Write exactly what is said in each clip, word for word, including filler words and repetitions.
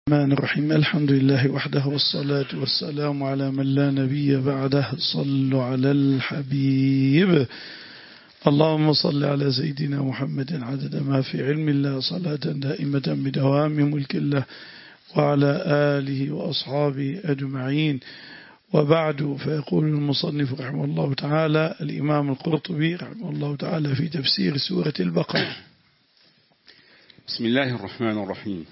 الرحمن الرحيم. الحمد لله وحده والصلاة والسلام على من لا نبي بعده. صلوا على الحبيب. اللهم صل على سيدنا محمد عدد ما في علم الله، صلاة دائمة بدوام ملك الله، وعلى آله وأصحابه أجمعين. وبعد، فيقول المصنف رحمه الله تعالى الإمام القرطبي رحمه الله تعالى في تفسير سورة البقرة: بسم الله الرحمن الرحيم.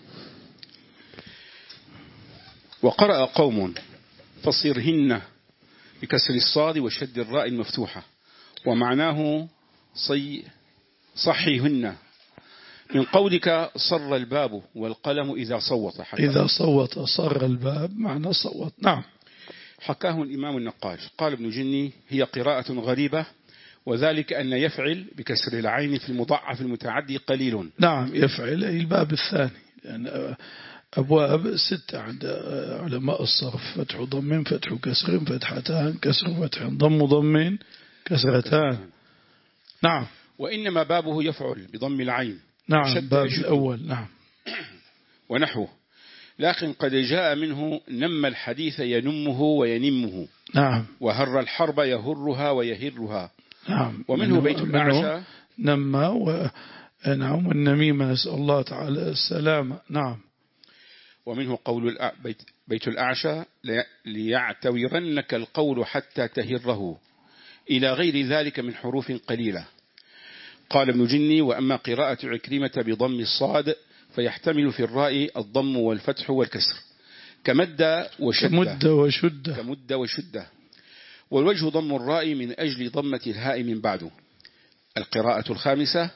وقرأ قوم فصرهن بكسر الصاد وشد الراء المفتوحة، ومعناه صي صحيهن من قولك صر الباب والقلم إذا صوت. إذا صوت صر الباب معنى صوت. نعم. حكاه الإمام النقاش. قال ابن جني: هي قراءة غريبة، وذلك أن يفعل بكسر العين في المضاعف المتعدي قليل. نعم، يفعل أي الباب الثاني، لأن أبواب ستة عند علماء الصرف: فتح ضم، فتح كسر، فتحتان، كسر فتح، ضم ضم، كسرتان. نعم. وإنما بابه يفعل بضم العين. نعم، باب الأول. نعم. ونحوه، لكن قد جاء منه نم الحديث ينمه وينمه. نعم. وهر الحرب يهرها ويهرها. نعم. ومنه بيت الأعشى نمى و... نعم، والنميمة نسأل الله تعالى السلامة. نعم. ومنه قول الأ... بيت... بيت الأعشى ليعتورنك القول حتى تهره، إلى غير ذلك من حروف قليلة. قال ابن جني: وأما قراءة عكرمة بضم الصاد فيحتمل في الراء الضم والفتح والكسر كمد وشدة. كمد وشدة. كمد وشدة. والوجه ضم الراء من أجل ضمة الهاء من بعده. القراءة الخامسة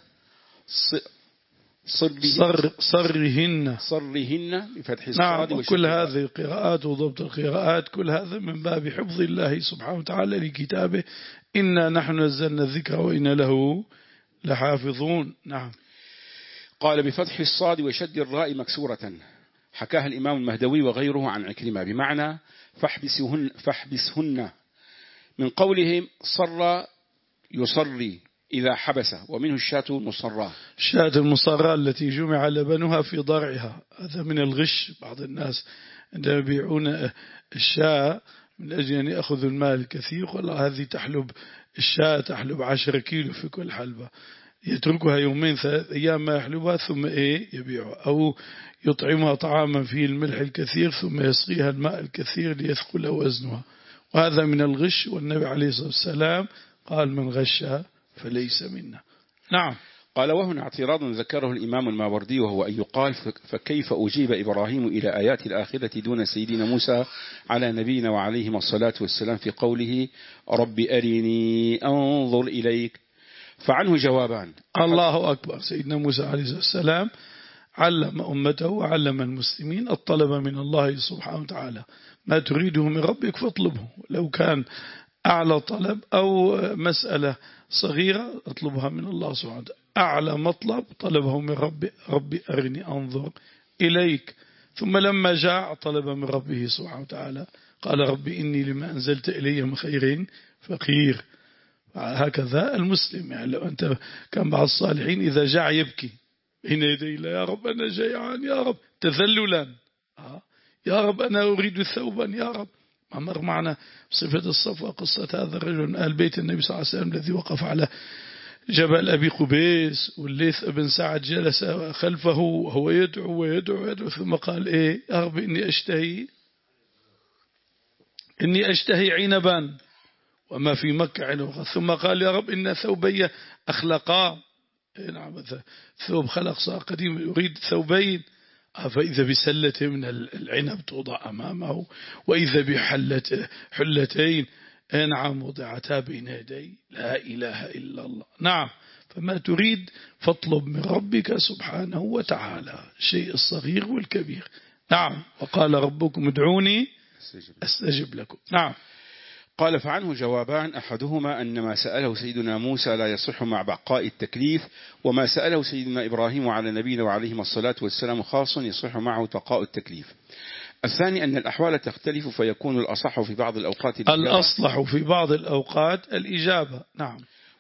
صر صر صرهن صرهن بفتح الصاد. نعم. وكل هذه القراءات وضبط القراءات كل هذا من باب حفظ الله سبحانه وتعالى لكتابه: إنا نحن نزلنا الذكر وإنا له لحافظون. نعم. قال: بفتح الصاد وشد الراء مكسورة. حكاها الإمام المهدوي وغيره عن عكرمة بمعنى فاحبسهن, فاحبسهن من قولهم صر يصري إذا حبس. ومنه الشاة المصرة. الشاة المصرة التي جمع لبنها في ضرعها. هذا من الغش. بعض الناس عندما يبيعون الشاة من أجل أن يأخذوا المال الكثير، والله هذه تحلب الشاة تحلب عشرة كيلو في كل حلبة، يتركها يومين ثلاث أيام ما يحلبها ثم إيه يبيعها، أو يطعمها طعاما فيه الملح الكثير ثم يسقيها الماء الكثير ليثقل وزنها، وهذا من الغش. والنبي عليه الصلاة والسلام قال: من غش فليس منا. نعم. قال: وهنا اعتراض ذكره الإمام الماوردي، وهو أن يقال: فكيف أجيب إبراهيم إلى آيات الآخرة دون سيدنا موسى على نبينا وعليهم الصلاة والسلام في قوله: رب أرني أنظر إليك؟ فعنه جوابان. الله أكبر. سيدنا موسى عليه الصلاة والسلام علم أمته وعلم المسلمين الطلب من الله سبحانه وتعالى: ما تريده من ربك فاطلبه، لو كان أعلى طلب أو مسألة صغيرة اطلبها من الله سبحانه وتعالى. أعلى مطلب طلبه من ربي: ربي أرني أنظر إليك. ثم لما جاء طلب من ربه سبحانه وتعالى قال: ربي إني لما أنزلت إلي من خير فقير. هكذا المسلم، يعني لو أنت كان بعض الصالحين إذا جاع يبكي بين يدي الله: يا رب أنا جيعان، يا رب تذللا، يا رب أنا أريد ثوبا، يا رب. ما مر معنا صفة الصفوة قصة هذا الرجل من آل بيت النبي صلى الله عليه وسلم الذي وقف على جبل أبي قبيس، والليث بن سعد جلس خلفه وهو يدعو ويدعو ويدعو، ثم قال: إيه يا رب إني أشتهي إني أشتهي عنبا وما في مكة عنب. ثم قال: يا رب إن ثوبي أخلقا. نعم، ثوب خلق صار قديم يريد ثوبين. فإذا بسلة من العنب توضع أمامه، وإذا بحلة حلتين نعم وضعتا بين يدي. لا إله إلا الله. نعم. فما تريد فاطلب من ربك سبحانه وتعالى، الشيء الصغير والكبير. نعم. وقال ربكم ادعوني أستجب لكم. نعم. قال: فعنه جوابان. أحدهما أن ما سأله سيدنا موسى لا يصح مع بقاء التكليف، وما سأله سيدنا إبراهيم على نبينا وعليهم الصلاة والسلام خاص يصح معه بقاء التكليف. الثاني أن الأحوال تختلف، فيكون الأصح في بعض الأوقات الإجابة، الأصلح في بعض الأوقات الإجابة. نعم.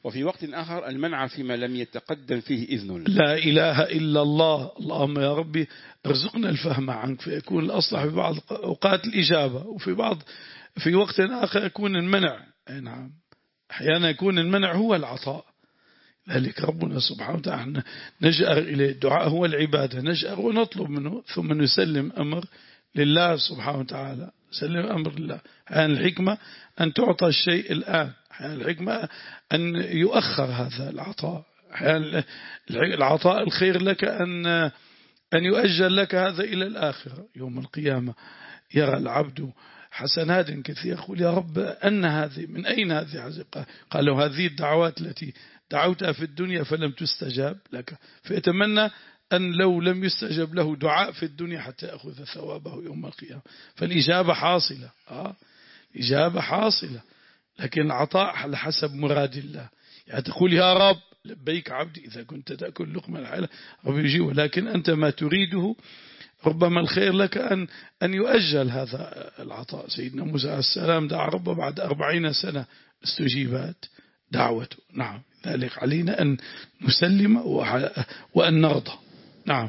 وفي وقت آخر المنع فيما لم يتقدم فيه إذن. لا إله إلا الله. اللهم يا ربي ارزقنا الفهم عنك، فيكون الأصلح في بعض أوقات الإجابة، وفي بعض في وقت آخر يكون المنع. نعم، أحيانا يكون المنع هو العطاء. ذلك ربنا سبحانه وتعالى نجأر إليه. الدعاء هو العبادة، نجأر ونطلب منه ثم نسلم أمر لله سبحانه وتعالى. سلم أمر لله. أحيانا الحكمة أن تعطى الشيء الآن، أحيانا الحكمة أن يؤخر هذا العطاء، أحيانا العطاء الخير لك أن أن يؤجل لك هذا إلى الآخرة. يوم القيامة يرى العبد حسنات كثيرة، يقول يا رب أن هذه من أين هذه؟ قالوا هذه الدعوات التي دعوتها في الدنيا فلم تستجاب لك، فيتمنى أن لو لم يستجب له دعاء في الدنيا حتى يأخذ ثوابه يوم القيامة. فالإجابة حاصلة، آه الإجابة حاصلة، لكن العطاء على حسب مراد الله. يعني تقول يا رب لبيك عبدي إذا كنت تأكل لقمة الحلال رب يجيب، ولكن أنت ما تريده ربما الخير لك أن أن يؤجل هذا العطاء. سيدنا موسى عليه السلام دعا ربه بعد أربعين سنة استجيبت دعوته. نعم، ذلك علينا أن نسلم وأن نرضى. نعم.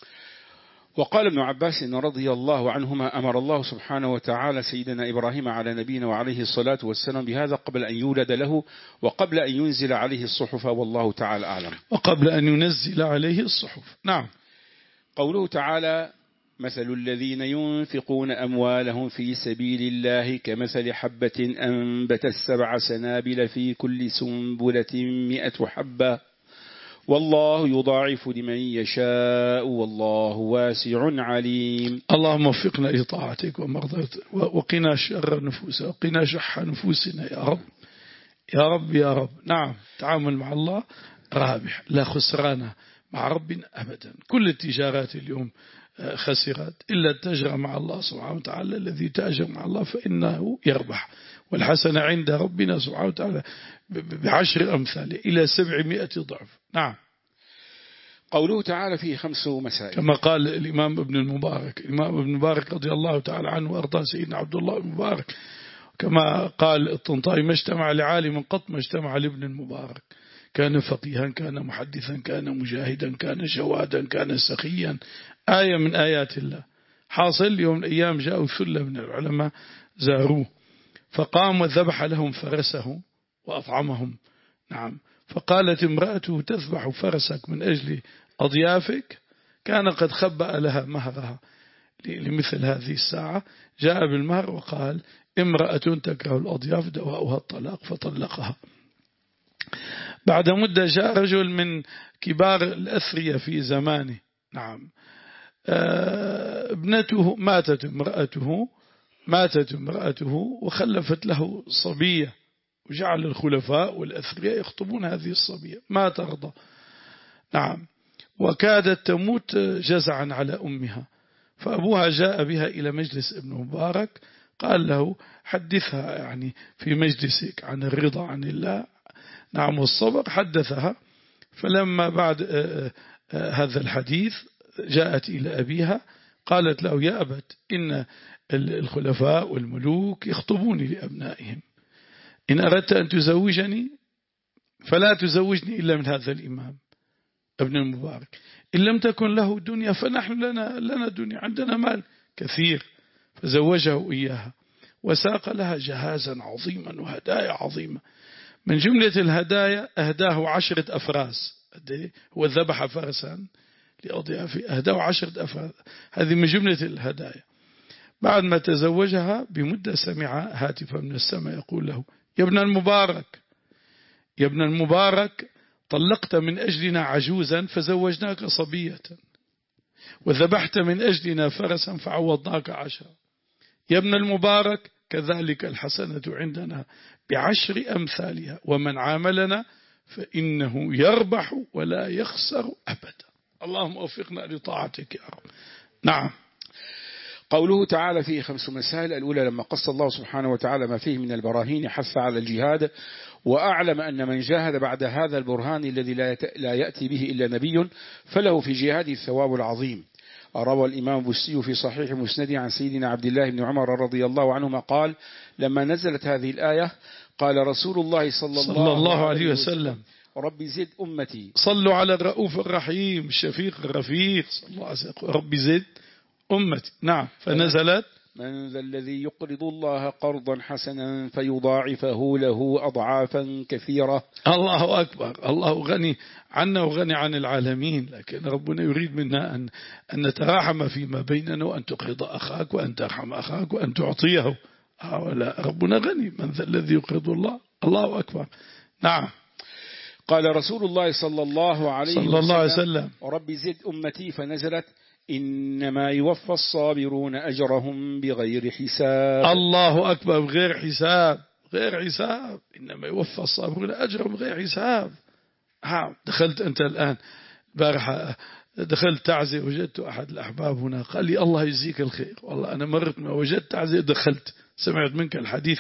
وقال ابن عباس رضي الله عنهما أمر الله سبحانه وتعالى سيدنا إبراهيم على نبينا وعليه الصلاة والسلام بهذا قبل أن يولد له وقبل أن ينزل عليه الصحف، والله تعالى أعلم. وقبل أن ينزل عليه الصحف. نعم. قوله تعالى مثل الذين ينفقون أموالهم في سبيل الله كمثل حبة أنبتت سبع سنابل في كل سنبلة مئة حبة والله يضاعف لمن يشاء والله واسع عليم. اللهم وفقنا لطاعتك ومرضاتك وقنا شر النفوس وقنا شح نفوسنا يا رب يا رب يا رب. نعم، تعامل مع الله رابح، لا خسران مع ربنا أبدا. كل التجارات اليوم خسرت إلا التجرى مع الله سبحانه وتعالى. الذي تاجر مع الله فإنه يربح، والحسنة عند ربنا سبحانه وتعالى بعشر أمثال إلى سبعمائة ضعف. نعم. قوله تعالى فيه خمس مسائل كما قال الإمام ابن المبارك، الإمام ابن المبارك رضي الله تعالى عنه وأرضاه سيدنا عبد الله المبارك، كما قال الطنطاوي ما اجتمع لعالم قط ما اجتمع لابن المبارك. كان فقيها، كان محدثا، كان مجاهدا، كان جوادا، كان سخيا، آية من آيات الله. حاصل يوم الأيام جاءوا ثلة من العلماء زاروه، فقام وذبح لهم فرسه وأطعمهم. نعم. فقالت امرأته تذبح فرسك من أجل أضيافك؟ كان قد خبأ لها مهرها لمثل هذه الساعة. جاء بالمهر وقال امرأة تكره الأضياف دواؤها الطلاق، فطلقها. بعد مدة جاء رجل من كبار الأثرياء في زمانه. نعم. ابنته ماتت امرأته ماتت امرأته وخلفت له صبية، وجعل الخلفاء والأثرياء يخطبون هذه الصبية ما ترضى. نعم. وكادت تموت جزعا على أمها، فأبوها جاء بها إلى مجلس ابن مبارك، قال له حدثها يعني في مجلسك عن الرضا عن الله. نعم. والصبر. حدثها. فلما بعد هذا الحديث جاءت إلى أبيها قالت له يا أبت إن الخلفاء والملوك يخطبوني لأبنائهم، إن أردت أن تزوجني فلا تزوجني إلا من هذا الإمام ابن المبارك، إن لم تكن له دنيا فنحن لنا, لنا دنيا، عندنا مال كثير. فزوجه إياها وساق لها جهازا عظيما وهدايا عظيمة. من جملة الهدايا أهداه عشرة أفراس. هو ذبح فرسا لأضيافه، أهداه عشرة أفراس. هذه من جملة الهدايا. بعد ما تزوجها بمدة سمع هاتفا من السماء يقول له يا ابن المبارك يا ابن المبارك طلقت من أجلنا عجوزا فزوجناك صبية، وذبحت من أجلنا فرسا فعوضناك عشرا. يا ابن المبارك كذلك الحسنة عندنا بعشر أمثالها، ومن عاملنا فإنه يربح ولا يخسر أبدا. اللهم وفقنا لطاعتك يا رب. نعم. قوله تعالى فيه خمس مسائل. الأولى لما قص الله سبحانه وتعالى ما فيه من البراهين حث على الجهاد، وأعلم أن من جاهد بعد هذا البرهان الذي لا يأتي به إلا نبي فله في جهاده الثواب العظيم. روى الإمام بسي في صحيح مسنده عن سيدنا عبد الله بن عمر رضي الله عنهما قال لما نزلت هذه الآية قال رسول الله صلى الله, صلى الله عليه وسلم رب زد أمتي. صلوا على الرؤوف الرحيم الشفيق الرفيق صلى الله عليه وسلم رب زد أمتي. نعم. فنزلت من ذا الذي يقرض الله قرضا حسنا فيضاعفه له أضعافا كثيرة. الله أكبر. الله غني عنا وغني عن العالمين، لكن ربنا يريد منا أن, أن نتراحم فيما بيننا، وأن تقرض أخاك وأن ترحم أخاك وأن تعطيه. لا، ربنا غني. من ذا الذي يقرض الله. الله أكبر. نعم. قال رسول الله صلى الله عليه صلى الله عليه وسلم رب زد أمتي، فنزلت إنما يوفى الصابرون أجرهم بغير حساب. الله أكبر. بغير حساب. غير حساب. إنما يوفى الصابرون أجرهم بغير حساب. ها دخلت أنت الآن بارحة دخلت تعزي، وجدت أحد الأحباب هنا قال لي الله يجزيك الخير. والله أنا مرت ما وجدت تعزي دخلت سمعت منك الحديث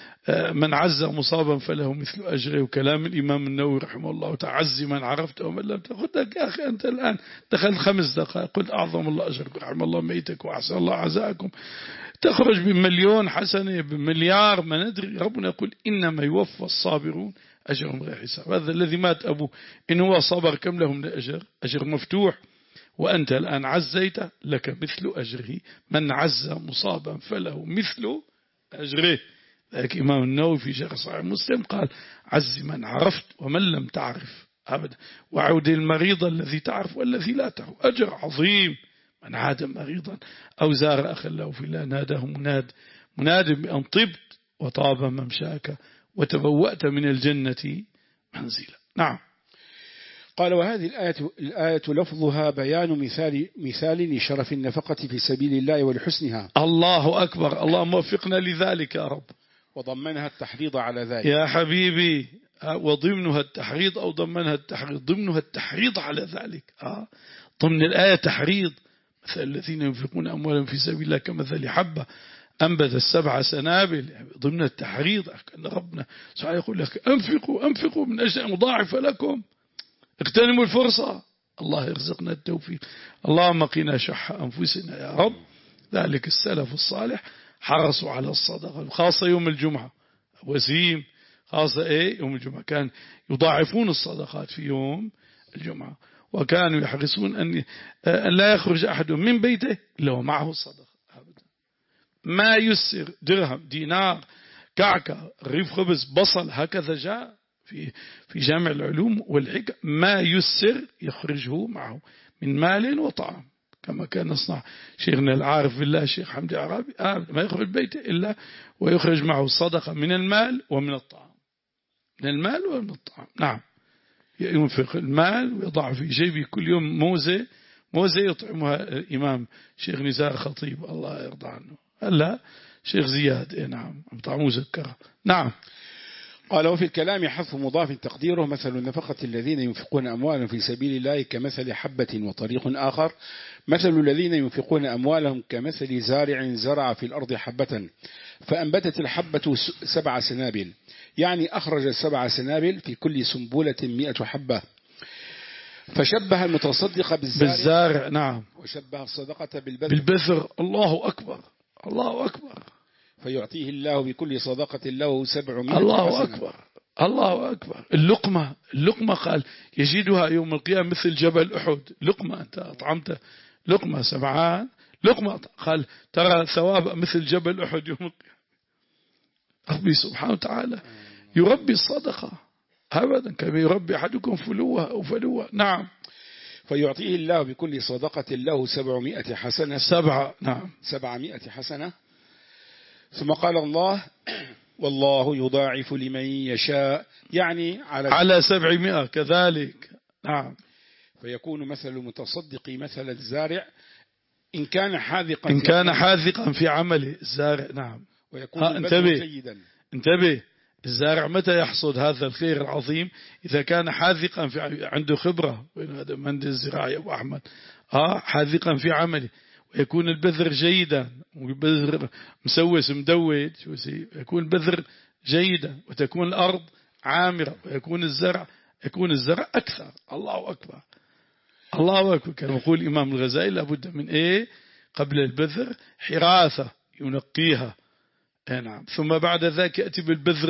من عز مصابا فله مثل أجره، وكلام الإمام النووي رحمه الله تعزي من عرفته ومن لم تأخذك. يا أخي أنت الآن دخلت خمس دقائق قلت أعظم الله أجرك رحم الله ميتك وأحسن الله عزاءكم، تخرج بمليون حسنة بمليار ما ندري. ربنا يقول إنما يوفى الصابرون أجرهم غير حساب. هذا الذي مات أبوه إن هو صبر كم لهم لأجر؟ أجر مفتوح. وأنت الآن عزيت لك مثل أجره. من عز مصابا فله مثل أجره. لكن إمام النووي في شرح صحيح مسلم قال عز من عرفت ومن لم تعرف أبدا، وعود المريض الذي تعرف والذي لا تعرف. أجر عظيم. من عاد مريضا أو زار أخا له في الله ناداه مناد مناد بأن طبت وطاب ممشاك وتبوأت من الجنة منزلا. نعم. قال وهذه الآية, الآية لفظها بيان مثال, مثال لشرف النفقة في سبيل الله ولحسنها. الله أكبر. اللهم وفقنا لذلك يا رب. وضمنها التحريض على ذلك. يا حبيبي، وضمنها التحريض أو ضمنها التحريض ضمنها التحريض على ذلك. آه. ضمن الآية تحريض. مثل الذين ينفقون أموالهم في سبيل الله كمثل حبة أنبت السبع سنابل. ضمن التحريض أن ربنا سبحانه يقول لك أنفقوا أنفقوا من أجل أن أضاعف لكم، اغتنموا الفرصة. الله يرزقنا التوفيق. اللهم قنا شح أنفسنا يا رب. ذلك السلف الصالح حرصوا على الصدقة، خاصة يوم الجمعة. وسيم خاصة إيه يوم الجمعة كان يضاعفون الصدقات في يوم الجمعة، وكانوا يحرصون أن أن لا يخرج أحد من بيته إلا ومعه الصدقة أبدا. ما يسر درهم دينار كعكة رغيف خبز بصل، هكذا جاء في في جامع العلوم والحكم. ما يسر يخرجه معه من مال وطعام، كما كان يصنع شيخنا العارف بالله الشيخ حمدي عرابي. ما يخرج بيته إلا ويخرج معه الصدقة من المال ومن الطعام. من المال ومن الطعام. نعم. ينفق المال ويضع في جيبه كل يوم موزة موزة يطعمها الإمام شيخ نزار خطيب الله يرضى عنه. هلا شيخ زياد. إيه نعم طعم مسكرة. نعم. قال وفي الكلام حذف مضاف تقديره مثل النفقة الذين ينفقون أموالهم في سبيل الله كمثل حبة. وطريق آخر مثل الذين ينفقون أموالهم كمثل زارع زرع في الأرض حبة فأنبتت الحبة سبع سنابل، يعني أخرج سبع سنابل في كل سنبلة مئة حبة. فشبه المتصدق بالزارع, بالزارع. نعم. وشبه الصدقة بالبذر. بالبذر. الله أكبر. الله أكبر. فيعطيه الله بكل صدقة له سبعمائة الله حسنة. أكبر. الله أكبر. اللقمة اللقمة قال يجدها يوم القيامة مثل جبل أحد. لقمة أنت أطعمت لقمة سبعان لقمة قال ترى ثواب مثل جبل أحد يوم القيامة. ربي سبحانه وتعالى يربي الصدقة أبدا كما يربي أحدكم فلوة أو فلوة. نعم. فيعطيه الله بكل صدقة له سبعمائة حسنة. سبعة. نعم. سبعمائة حسنة. ثم قال الله والله يضاعف لمن يشاء، يعني على على سبعمائة كذلك. نعم. فيكون مثل المتصدق مثل الزارع إن كان حاذقا إن كان حاذقا في عمله الزارع. نعم. ويكون انتبه جيدا. انتبه الزارع متى يحصد هذا الخير العظيم؟ إذا كان حاذقا في عنده خبرة. وين هذا مهندس الزراعي أبو أحمد؟ آه حاذقا في عمله. ويكون البذر جيدا والبذر مسوس مدود. شو يكون البذر جيدا وتكون الأرض عامرة ويكون الزرع يكون الزرع أكثر. الله أكبر. الله أكبر. كان يقول الإمام الغزالي لابد من إيه قبل البذر حراثة ينقيها. نعم. ثم بعد ذلك يأتي بالبذر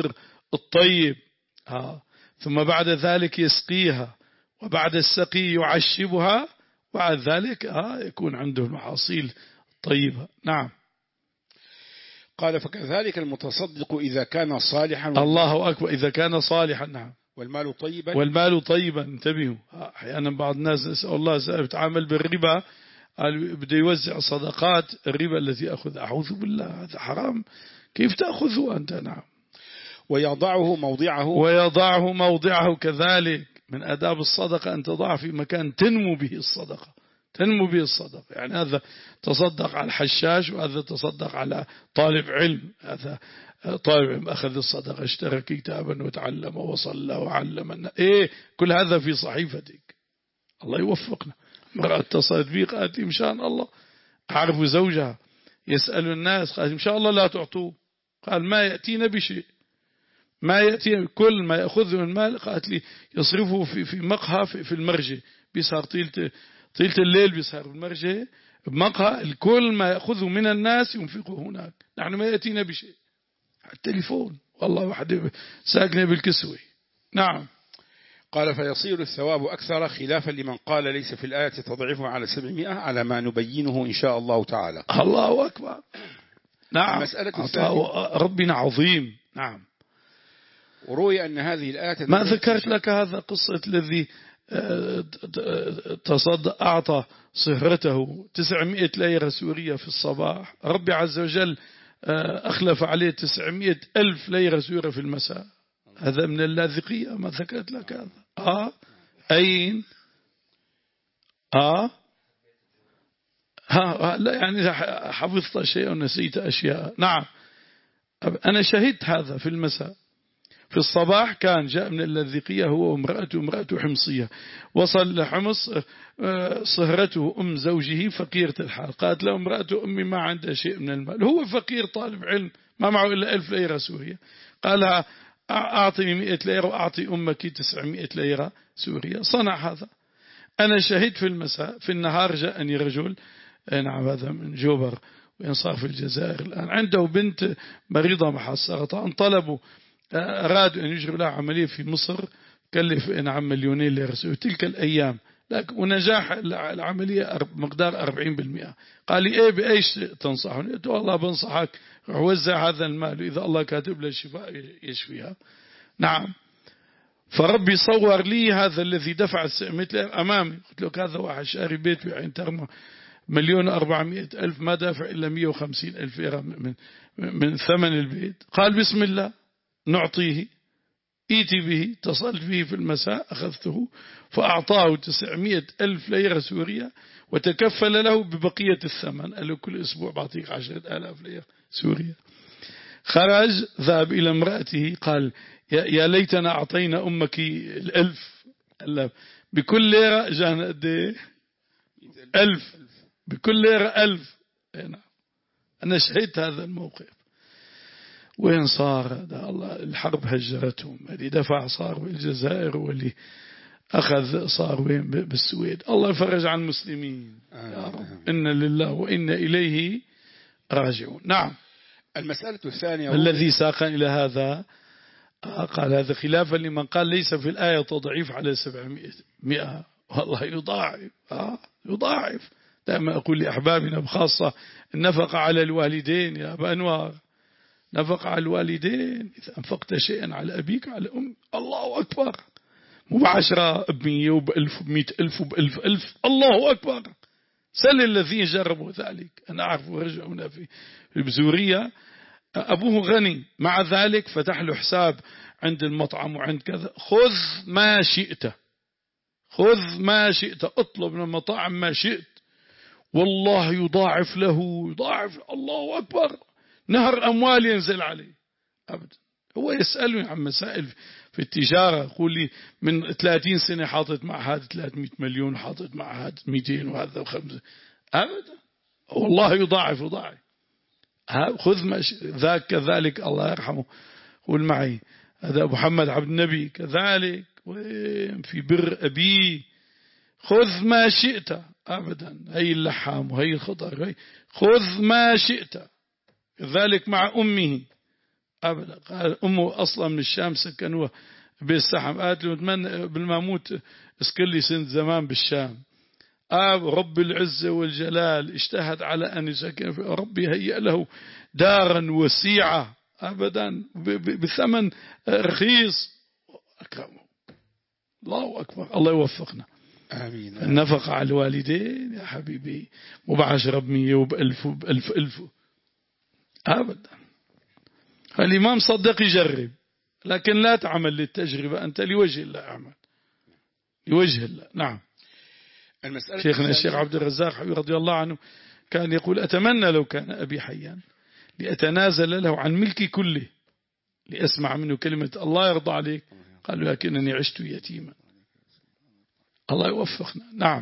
الطيب آه. ثم بعد ذلك يسقيها، وبعد السقي يعشبها، وبعد ذلك آه يكون عنده المحاصيل الطيبة. نعم. قال فكذلك المتصدق إذا كان صالحا الله أكبر، إذا كان صالحا. نعم. والمال طيبا والمال طيبا. انتبهوا، أحيانا بعض الناس نسأل الله يتعامل بالربا، بده يوزع صدقات الربا التي أخذ، أعوذ بالله، هذا حرام، كيف تأخذه أنت؟ نعم. ويضعه موضعه ويضعه موضعه كذلك من آداب الصدقة أن تضع في مكان تنمو به الصدقة، تنمو به الصدقة. يعني هذا تصدق على الحشاش، وهذا تصدق على طالب علم، هذا طالب علم أخذ الصدقة، اشترى كتابا وتعلم وصلى وعلم، إيه كل هذا في صحيفتك. الله يوفقنا. امرأة اتصلت بي قالت لي مشان الله أعرف زوجها يسأل الناس، قالت إن شاء الله لا تعطوه، قال ما يأتينا بشيء، ما يأتي كل ما يأخذه من المال، قالت لي يصرفه في في مقهى في, في المرجع، بيسهر طيلة طيلة الليل، بيسهر في المرجع بمقهى، الكل ما يأخذه من الناس ينفقه هناك، نحن ما يأتينا بشيء. التليفون والله واحد ساكنة بالكسوة. نعم. قال فيصير الثواب أكثر، خلافا لمن قال ليس في الآية تضعيفه على سبعمائة، على ما نبينه إن شاء الله تعالى. الله أكبر. نعم. المسألة الثانية ربنا عظيم. نعم. وروي أن هذه الآية ما ذكرت لك هذا قصة الذي تصدق أعطى صهرته تسعمائة ليرة سورية في الصباح، ربي عز وجل أخلف عليه تسعمائة ألف ليرة سورية في المساء. هذا من اللاذقية، ما ذكرت لك هذا. آه أين آه ها لا يعني حفظت شيء ونسيت أشياء. نعم. أنا شهدت هذا في المساء. في الصباح كان جاء من اللاذقية هو وامرأته، امرأته حمصية، وصل لحمص، صهرته أم زوجه فقيرة الحال، قالت له امرأته أمي ما عندها شيء من المال، هو فقير طالب علم ما معه إلا ألف ليرة سورية، قالها أعطني مئة ليرة وأعطي أمك تسعمائة ليرة سورية. صنع هذا. أنا شهدت في المساء. في النهار جاءني رجل، نعم هذا من جوبر وينصار في الجزائر الآن، عنده بنت مريضة مع السرطان، طلبوا أرادوا أن يجروا لها عملية في مصر، كلف نعم مليونين ليرة سورية تلك الأيام، لكن ونجاح العملية مقدار أربعين بالمئة. قال لي إيه بأيش تنصحني؟ قلت والله بنصحك وزع هذا المال، إذا الله كاتب له الشفاء يشفيها. نعم. فربي صور لي هذا الذي دفع مثل أمامي، قلت له هذا واحد شاري بيت بعين ترمى مليون أربعمائة ألف، ما دافع إلا مئة وخمسين ألف ليرة من, من ثمن البيت. قال بسم الله نعطيه، إيتي به. اتصلت به في المساء، أخذته فأعطاه تسعمائة ألف ليرة سورية، وتكفل له ببقية الثمن، قال له كل أسبوع بعطيك عشرة آلاف ليرة سورية. خرج ذهب إلى امرأته قال يا ليتنا أعطينا أمك الألف. قال بكل ليرة جانا قد ألف، بكل ليرة ألف. أنا شهدت هذا الموقف. وين صار هذا؟ الله الحرب هجرتهم، اللي دفع صار بالجزائر، واللي أخذ صار وين بالسويد. الله يفرج عن المسلمين يا رب. إن لله وإن إليه راجعون. نعم. المسألة الثانية الذي ساق إلى هذا قال هذا خلافا لمن قال ليس في الآية تضعيف على سبعمائة. والله يضاعف. آه يضاعف. دائما أقول لأحبابنا بخاصة النفقة على الوالدين يا أبا أنوار، نفقة على الوالدين. إذا أنفقت شيئا على أبيك على أم، الله أكبر، مباشرة بمية وبألف وبمئة ألف وبألف ألف، الله أكبر. سل الذين جربوا ذلك. أنا أعرف رجل هنا في البزورية أبوه غني، مع ذلك فتح له حساب عند المطعم وعند كذا، خذ ما شئت، خذ ما شئت، اطلب من المطاعم ما شئت، والله يضاعف له، يضاعف. الله أكبر. نهر أموال ينزل عليه أبدا. هو يسألني عن مسائل في التجارة، يقول لي من ثلاثين سنة حاطط مع هذا ثلاثمائة مليون، حاطط مع هذا مئتين وهذا خمسة، أبدا. والله يضاعف يضاعف. خذ ما ذاك كذلك الله يرحمه، قول معي هذا أبو محمد عبد النبي كذلك، في بر أبيه، خذ ما شئت أبدا. هي اللحام وهي الخضر، هي خذ ما شئت. كذلك مع أمه أبدا. قال أمه أصلا من الشام سكنوها بالسحم، قالت له أتمنى بالماموت اسكن لي سنة زمان بالشام. آب رب العزة والجلال اجتهد على أن يسكن، ربي هيئ له دارا وسيعة أبدا بثمن رخيص أكرمه. الله أكبر، الله يوفقنا. آمين. النفقة على الوالدين يا حبيبي مو بعشرة بمية وبألف وبألف ألف أبدا. فالإمام صدق يجرب، لكن لا تعمل للتجربة، أنت لوجه الله أعمل، لوجه الله. نعم. شيخنا الشيخ عبد الرزاق رضي الله عنه كان يقول أتمنى لو كان أبي حيا لأتنازل له عن ملكي كله لأسمع منه كلمة الله يرضى عليك. قال لكنني عشت يتيما. الله يوفقنا. نعم.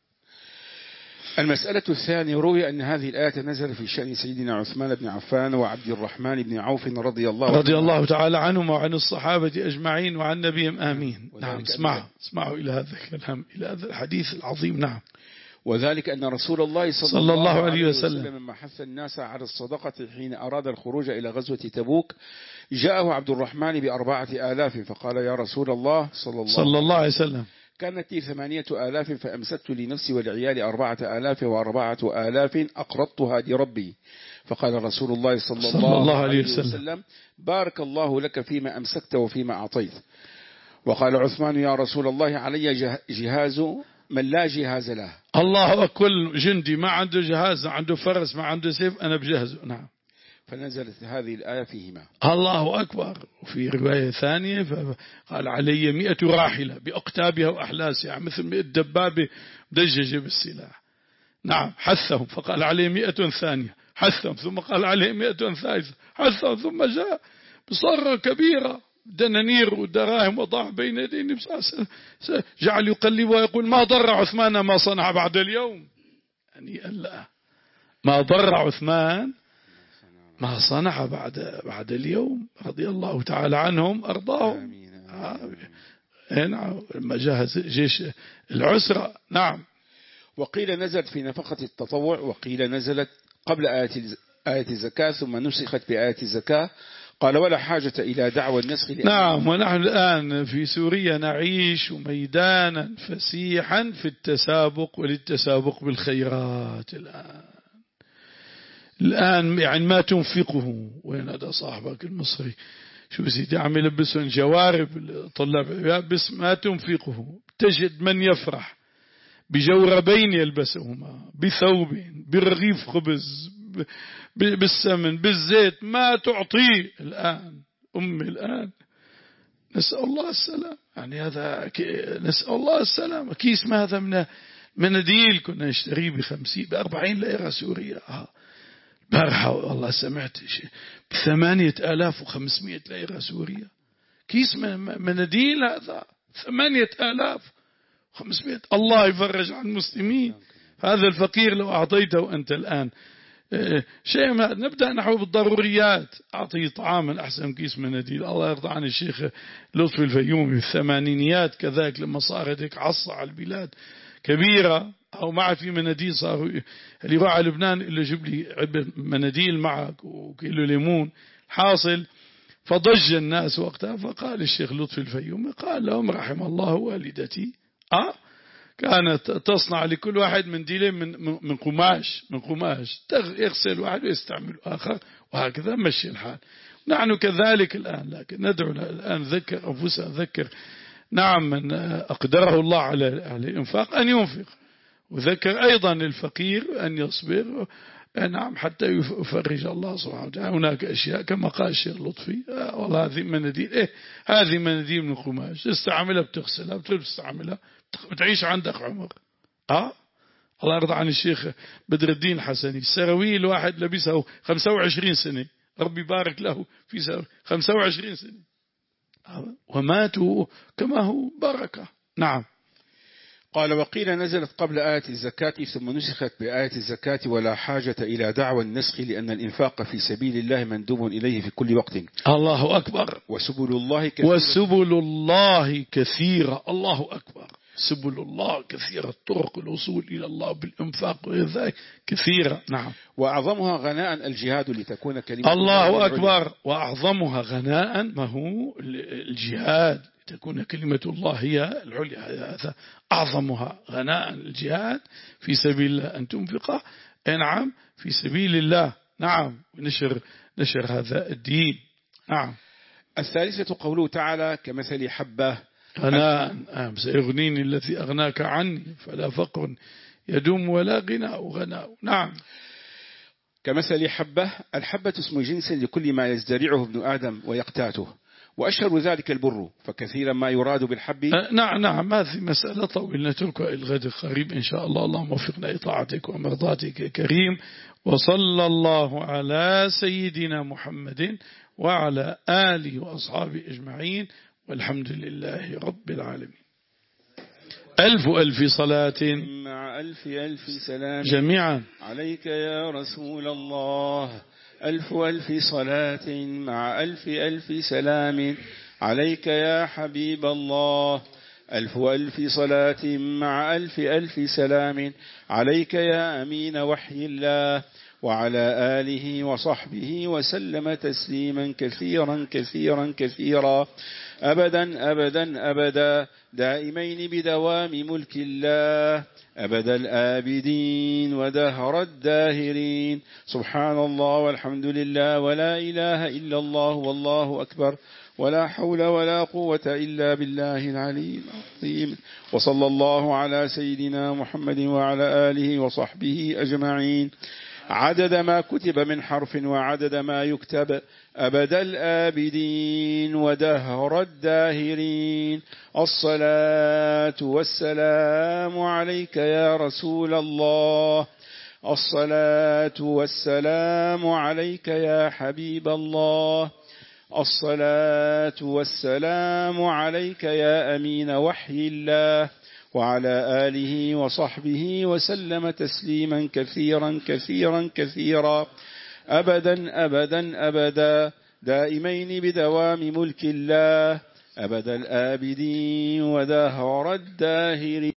المسألة الثانية، روي أن هذه الآية نزل في شأن سيدنا عثمان بن عفان وعبد الرحمن بن عوف رضي الله رضي الله تعالى عنهم وعن الصحابة أجمعين وعن نبيهم آمين. نعم. اسمعوا اسمعوا إلى هذا الكلام، إلى هذا الحديث العظيم. نعم. وذلك أن رسول الله صلى, صلى الله عليه وسلم لما حث الناس على الصدقة حين أراد الخروج إلى غزوة تبوك، جاءه عبد الرحمن بأربعة آلاف فقال يا رسول الله صلى الله, صلى الله عليه وسلم كانت لي ثمانية آلاف فأمسكت لنفسي ولعيالي أربعة آلاف وأربعة آلاف أقرضتها لربي. فقال رسول الله صلى, صلى الله, الله عليه وسلم, وسلم بارك الله لك فيما أمسكت وفيما أعطيت. وقال عثمان يا رسول الله علي جهاز من لا جهاز له. الله أكل جندي ما عنده جهاز، ما عنده فرس، ما عنده سيف، أنا بجهزه. نعم. فنزلت هذه الآية فيهما. الله أكبر. وفي رواية ثانية قال علي مئة راحلة بأقتابها وأحلاسها مثل مئة دبابة دججة بالسلاح. نعم. حثهم فقال عليه مئة ثانية، حثهم ثم قال عليه مئة ثالثة، حثهم ثم جاء بصرة كبيرة دنانير ودراهم وضع بين يديه جعل يقلب ويقول ما ضر عثمان ما صنع بعد اليوم. يعني الله ما ضر عثمان ما صنع بعد بعد اليوم رضي الله تعالى عنهم أرضاهم. نعم. لما جهز جيش العسرة. نعم. وقيل نزلت في نفقة التطوع، وقيل نزلت قبل آية آية الزكاة ثم نسخت بآية الزكاة. قال ولا حاجة إلى دعوى النسخ. نعم. ونحن الآن في سوريا نعيش ميدانا فسيحا في التسابق وللتسابق بالخيرات. الآن الآن يعني ما تنفقه. وين هذا صاحبك المصري شو سيدي عم يلبسون جوارب طلاب، بس ما تنفقه تجد من يفرح بجوربين يلبسهما، بثوب، برغيف خبز، بالسمن، بالزيت، ما تعطيه. الآن أمي الآن نسأل الله السلام، يعني هذا نسأل الله السلام. كيس ما هذا من مناديل كنا نشتريه بخمسين بأربعين ليرة سورية. بارحة والله سمعت بثمانية آلاف وخمسمائة ليرة سورية كيس مناديل، هذا ثمانية آلاف وخمسمائة. الله يفرج عن المسلمين. هذا الفقير لو أعطيته أنت الآن شيء ما نبدأ نحو بالضروريات، أعطيه طعاما أحسن كيس مناديل. الله يرضى عن الشيخ لطفي الفيومي في الثمانينيات كذلك لما صارت هيك عصة على البلاد كبيرة أو معه في مناديل، صاروا اللي يروح على لبنان إلا جيب لي عبء مناديل معك وكيلو ليمون. حاصل فضج الناس وقتها. فقال الشيخ لطفي الفيومي قال لهم رحم الله والدتي أه كانت تصنع لكل واحد منديلين من من قماش من قماش يغسل واحد ويستعمل آخر، وهكذا مشي الحال. نحن كذلك الآن، لكن ندعو الآن ذكر أنفسنا، ذكر نعم من أقدره الله على الإنفاق أن ينفق، وذكر أيضا الفقير أن يصبر نعم حتى يفرج الله سبحانه وتعالى. هناك أشياء كما قال الشيخ لطفي آه والله هذه مناديل إيه هذه مناديل من القماش تستعملها بتغسلها بتستعملها بتعيش عندك عمر. آه الله يرضى عن الشيخ بدر الدين الحسني السراويل الواحد لبسه خمسة وعشرين سنة ربي بارك له في سراويل خمسة وعشرين سنة آه وماتوا كما هو بركة. نعم. قال وقيل نزلت قبل آية الزكاة ثم نسخت بآية الزكاة ولا حاجة إلى دعوى النسخ لأن الإنفاق في سبيل الله مندوب إليه في كل وقت. الله أكبر. وسبل الله كثيرة. وسبل الله كثيرة. الله أكبر. سبل الله كثيرة، طرق الوصول إلى الله بالإنفاق وغير ذلك كثيرة. نعم. وأعظمها غناء الجهاد لتكون كلمة الله أكبر. وأعظمها غناء ما هو الجهاد لتكون كلمة الله هي العليا، هذا أعظمها غناء الجهاد في سبيل الله، أن تنفق نعم في سبيل الله. نعم. ونشر نشر هذا الدين. نعم. الثالثة قوله تعالى كمثل حبة غناء نعم سيغنيني الذي أغناك عني فلا فقر يدوم ولا غناء غناء. نعم. كمثل حبة. الحبة اسم جنس لكل ما يزدرعه ابن آدم ويقتاته، وأشهر ذلك البر، فكثيرا ما يراد بالحب. نعم نعم هذه مسألة طويلة نتركها الغد القريب إن شاء الله. اللهم وفقنا إطاعتك ومرضاتك يا كريم. وصلى الله على سيدنا محمد وعلى آله وأصحابه أجمعين، والحمد لله رب العالمين. ألف ألف صلاة مع ألف ألف سلام جميعا عليك يا رسول الله. ألف ألف صلاة مع ألف ألف سلام عليك يا حبيب الله. ألف ألف صلاة مع ألف ألف سلام عليك يا أمين وحي الله، وعلى آله وصحبه وسلم تسليما كثيرا كثيرا كثيرا أبدا أبدا أبدا دائمين بدوام ملك الله أبد الآبدين ودهر الداهرين. سبحان الله والحمد لله ولا إله إلا الله والله أكبر ولا حول ولا قوة إلا بالله العلي العظيم. وصلى الله على سيدنا محمد وعلى آله وصحبه أجمعين عدد ما كتب من حرف وعدد ما يكتب أبد الآبدين ودهر الداهرين. الصلاة والسلام عليك يا رسول الله. الصلاة والسلام عليك يا حبيب الله. الصلاة والسلام عليك يا أمين وحي الله، وعلى آله وصحبه وسلم تسليما كثيرا كثيرا كثيرا أبدا أبدا أبدا دائمين بدوام ملك الله أبد الآبدين ودهر الداهرين.